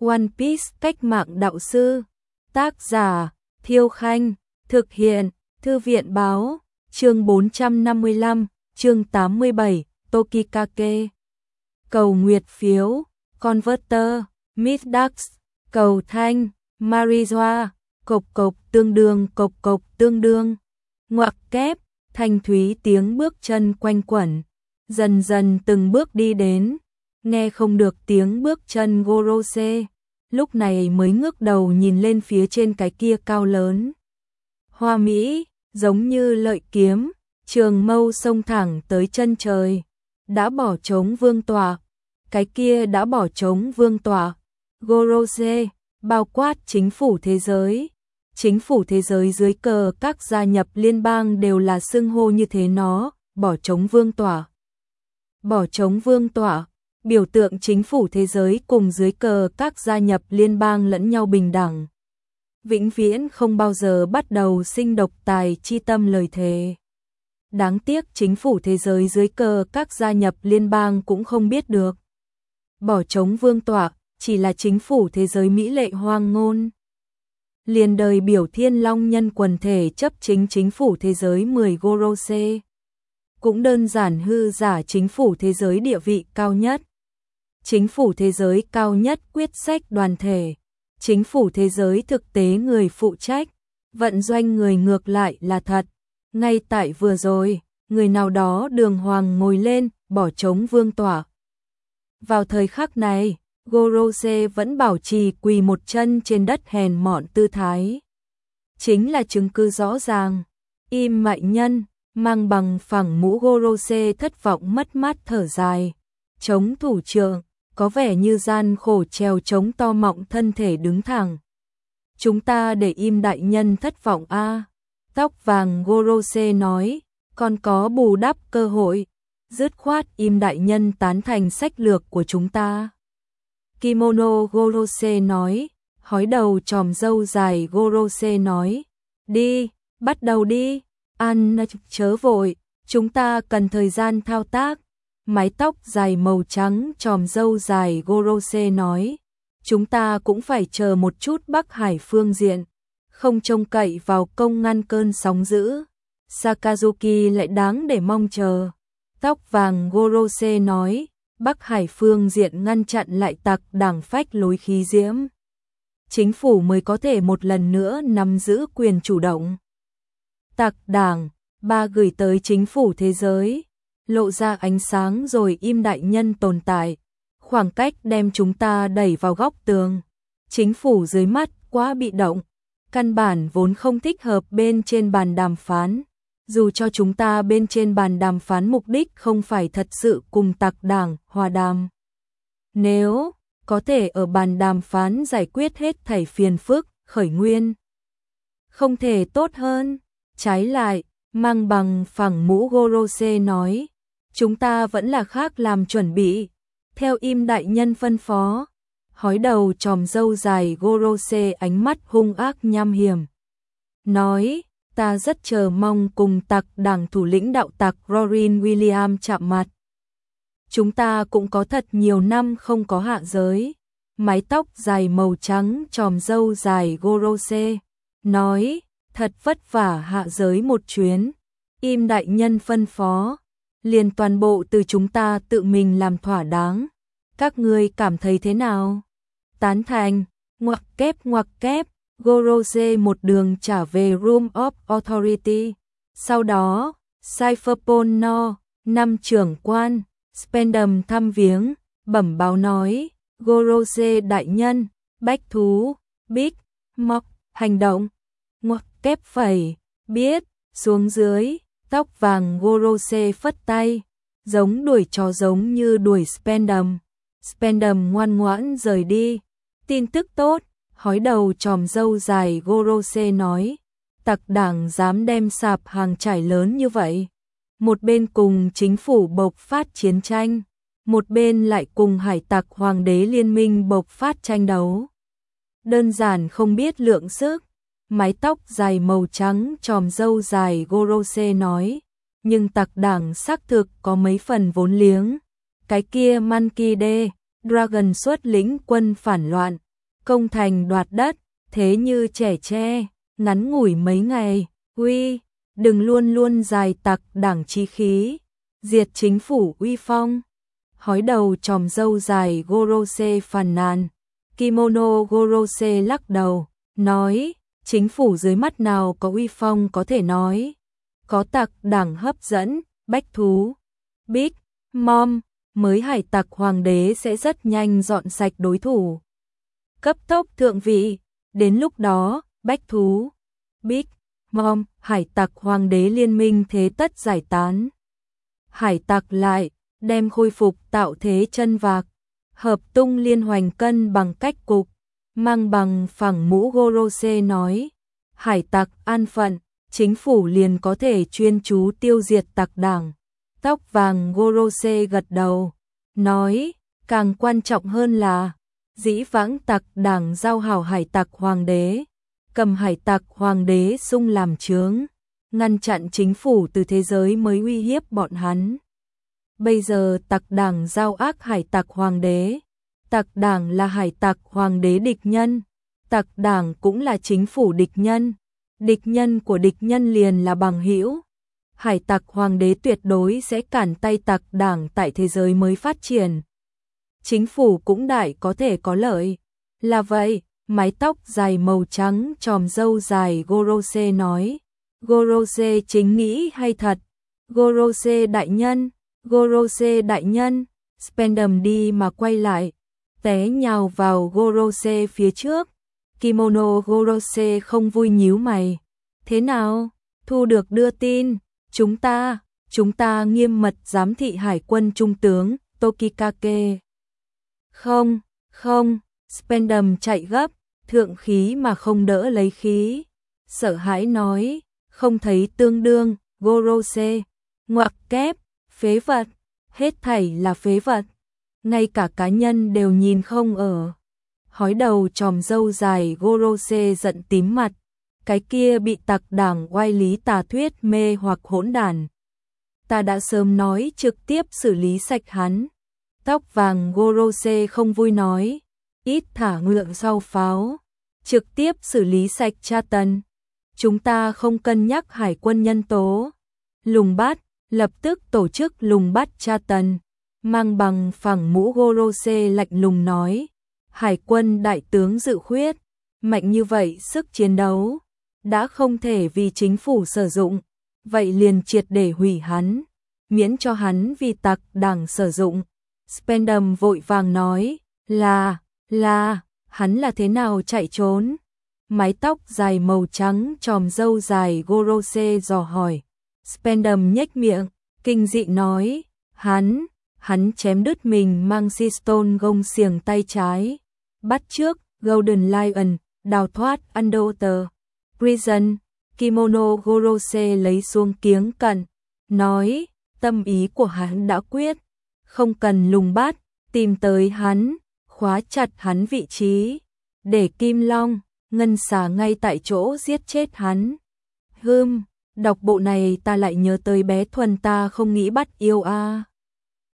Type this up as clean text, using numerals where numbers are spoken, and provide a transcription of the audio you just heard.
One Piece cách mạng đạo sư. Tác giả Thiêu Khanh. Thực hiện Thư viện báo. Chương 455, chương 87, Tokikake. Cầu nguyệt phiếu, Converter, Middax, cầu thanh, Marijoa, cộc cộc tương đương. Ngoặc kép, thanh thúy tiếng bước chân quanh quẩn, dần dần từng bước đi đến, nghe không được tiếng bước chân Gorose, lúc này mới ngước đầu nhìn lên phía trên cái kia cao lớn. Hoa mỹ, giống như lợi kiếm, trường mâu xông thẳng tới chân trời, đã bỏ trống vương tọa, cái kia đã bỏ trống vương tọa. Gorose, bao quát chính phủ thế giới. Chính phủ thế giới dưới cờ các gia nhập liên bang đều là xưng hô như thế nó, bỏ trống vương tọa. Bỏ trống vương tọa, biểu tượng chính phủ thế giới cùng dưới cờ các gia nhập liên bang lẫn nhau bình đẳng. Vĩnh viễn không bao giờ bắt đầu sinh độc tài chi tâm lời thề. Đáng tiếc chính phủ thế giới dưới cờ các gia nhập liên bang cũng không biết được. Bỏ trống vương tọa, chỉ là chính phủ thế giới mỹ lệ hoang ngôn. Liền đời biểu thiên long nhân quần thể chấp chính phủ thế giới 10 Gorose. Cũng đơn giản hư giả chính phủ thế giới địa vị cao nhất. Chính phủ thế giới cao nhất quyết sách đoàn thể. Chính phủ thế giới thực tế người phụ trách. Vận doanh người ngược lại là thật. Ngay tại vừa rồi, người nào đó đường hoàng ngồi lên, bỏ trống vương tọa. Vào thời khắc này, Gorose vẫn bảo trì quỳ một chân trên đất hèn mọn tư thái. Chính là chứng cứ rõ ràng. Im mại nhân, mang bằng phẳng mũ Gorose thất vọng mất mát thở dài. Chống thủ trưởng, có vẻ như gian khổ trèo chống to mọng thân thể đứng thẳng. Chúng ta để im đại nhân thất vọng a. Tóc vàng Gorose nói, còn có bù đắp cơ hội. Dứt khoát im đại nhân tán thành sách lược của chúng ta. Kimono Gorose nói, hói đầu tròm râu dài Gorose nói, đi, bắt đầu đi, ăn chớ vội, chúng ta cần thời gian thao tác. Mái tóc dài màu trắng tròm râu dài Gorose nói, chúng ta cũng phải chờ một chút Bắc Hải phương diện, không trông cậy vào công ngăn cơn sóng dữ. Sakazuki lại đáng để mong chờ. Tóc vàng Gorose nói, Bắc Hải phương diện ngăn chặn lại tặc đảng phách lối khí diễm. Chính phủ mới có thể một lần nữa nắm giữ quyền chủ động. Tặc đảng, ba gửi tới chính phủ thế giới, lộ ra ánh sáng rồi im đại nhân tồn tại. Khoảng cách đem chúng ta đẩy vào góc tường. Chính phủ dưới mắt quá bị động, căn bản vốn không thích hợp bên trên bàn đàm phán. Dù cho chúng ta bên trên bàn đàm phán mục đích không phải thật sự cùng tặc đảng hòa đàm. Nếu có thể ở bàn đàm phán giải quyết hết thảy phiền phức, khởi nguyên. Không thể tốt hơn. Trái lại, mang bằng phẳng mũ Gorose nói, chúng ta vẫn là khác làm chuẩn bị. Theo im đại nhân phân phó, hói đầu tròm râu dài Gorose ánh mắt hung ác nham hiểm. Nói, ta rất chờ mong cùng tặc đảng thủ lĩnh đạo tặc Rorin William chạm mặt. Chúng ta cũng có thật nhiều năm không có hạ giới. Mái tóc dài màu trắng tròm râu dài Gorose nói, thật vất vả hạ giới một chuyến. Im đại nhân phân phó, liền toàn bộ từ chúng ta tự mình làm thỏa đáng. Các ngươi cảm thấy thế nào? Tán thành, ngoặc kép. Gorose một đường trả về Room of Authority. Sau đó, Cypherpon năm trưởng quan, Spendum thăm viếng, bẩm báo nói, Gorose đại nhân, bách thú, Big Mok, hành động. Ngoặc kép phẩy, biết, xuống dưới, tóc vàng Gorose phất tay, giống đuổi chó giống như đuổi Spendum. Spendum ngoan ngoãn rời đi. Tin tức tốt. Hói đầu tròm râu dài Gorose nói, tặc đảng dám đem sạp hàng trải lớn như vậy. Một bên cùng chính phủ bộc phát chiến tranh, một bên lại cùng hải tặc hoàng đế liên minh bộc phát tranh đấu. Đơn giản không biết lượng sức. Mái tóc dài màu trắng tròm râu dài Gorose nói, nhưng tặc đảng xác thực có mấy phần vốn liếng. Cái kia Monkey D. Dragon xuất lĩnh quân phản loạn, công thành đoạt đất, thế như trẻ tre, ngắn ngủi mấy ngày, uy, đừng luôn luôn dài tặc đảng chí khí, diệt chính phủ uy phong. Hói đầu tròm râu dài Gorose phàn nàn, kimono Gorose lắc đầu, nói, chính phủ dưới mắt nào có uy phong có thể nói, có tặc đảng hấp dẫn, bách thú, Big Mom, mới hải tặc hoàng đế sẽ rất nhanh dọn sạch đối thủ. Cấp tốc thượng vị, đến lúc đó, bách thú, Big Mom, hải tặc hoàng đế liên minh thế tất giải tán. Hải tặc lại, đem khôi phục tạo thế chân vạc, hợp tung liên hoành cân bằng cách cục, mang bằng phẳng mũ Gorose nói, hải tặc an phận, chính phủ liền có thể chuyên chú tiêu diệt tặc đảng. Tóc vàng Gorose gật đầu, nói, càng quan trọng hơn là, dĩ vãng tặc đảng giao hảo hải tặc hoàng đế, cầm hải tặc hoàng đế sung làm chướng, ngăn chặn chính phủ từ thế giới mới uy hiếp bọn hắn. Bây giờ tặc đảng giao ác hải tặc hoàng đế, tặc đảng là hải tặc hoàng đế địch nhân, tặc đảng cũng là chính phủ địch nhân của địch nhân liền là bằng hữu. Hải tặc hoàng đế tuyệt đối sẽ cản tay tặc đảng tại thế giới mới phát triển. Chính phủ cũng đại có thể có lợi. Là vậy, mái tóc dài màu trắng tròm râu dài Gorose nói. Gorose chính nghĩ hay thật. Gorose đại nhân, Spendam đi mà quay lại, té nhào vào Gorose phía trước. Kimono Gorose không vui nhíu mày. Thế nào? Thu được đưa tin. Chúng ta nghiêm mật giám thị hải quân trung tướng Tokikake. Không, Spendam chạy gấp, thượng khí mà không đỡ lấy khí. Sợ hãi nói, không thấy tương đương, Gorose, ngoặc kép, phế vật, hết thảy là phế vật. Ngay cả cá nhân đều nhìn không ở. Hói đầu tròm râu dài Gorose giận tím mặt. Cái kia bị tặc đảng oai lý tà thuyết mê hoặc hỗn đản. Ta đã sớm nói trực tiếp xử lý sạch hắn. Tóc vàng Gorose không vui nói, ít thả ngựa sau pháo, trực tiếp xử lý sạch tra tấn. Chúng ta không cân nhắc hải quân nhân tố. Lùng bắt, lập tức tổ chức lùng bắt tra tấn. Mang bằng phẳng mũ Gorose lạnh lùng nói, hải quân đại tướng Dự Khuyết, mạnh như vậy sức chiến đấu, đã không thể vì chính phủ sử dụng, vậy liền triệt để hủy hắn, miễn cho hắn vì tặc đảng sử dụng. Spendam vội vàng nói, là, hắn là thế nào chạy trốn? Mái tóc dài màu trắng tròm râu dài Gorose dò hỏi. Spendam nhếch miệng, kinh dị nói, hắn chém đứt mình mang Seastone gông xiềng tay trái, bắt trước Golden Lion, đào thoát Underwater Prison. Kimono Gorose lấy xuống kiếng cận, nói, tâm ý của hắn đã quyết, không cần lùng bắt, tìm tới hắn, khóa chặt hắn vị trí, để Kim Long, Ngân Xà ngay tại chỗ giết chết hắn. Đọc bộ này ta lại nhớ tới bé Thuần ta không nghĩ bắt yêu a.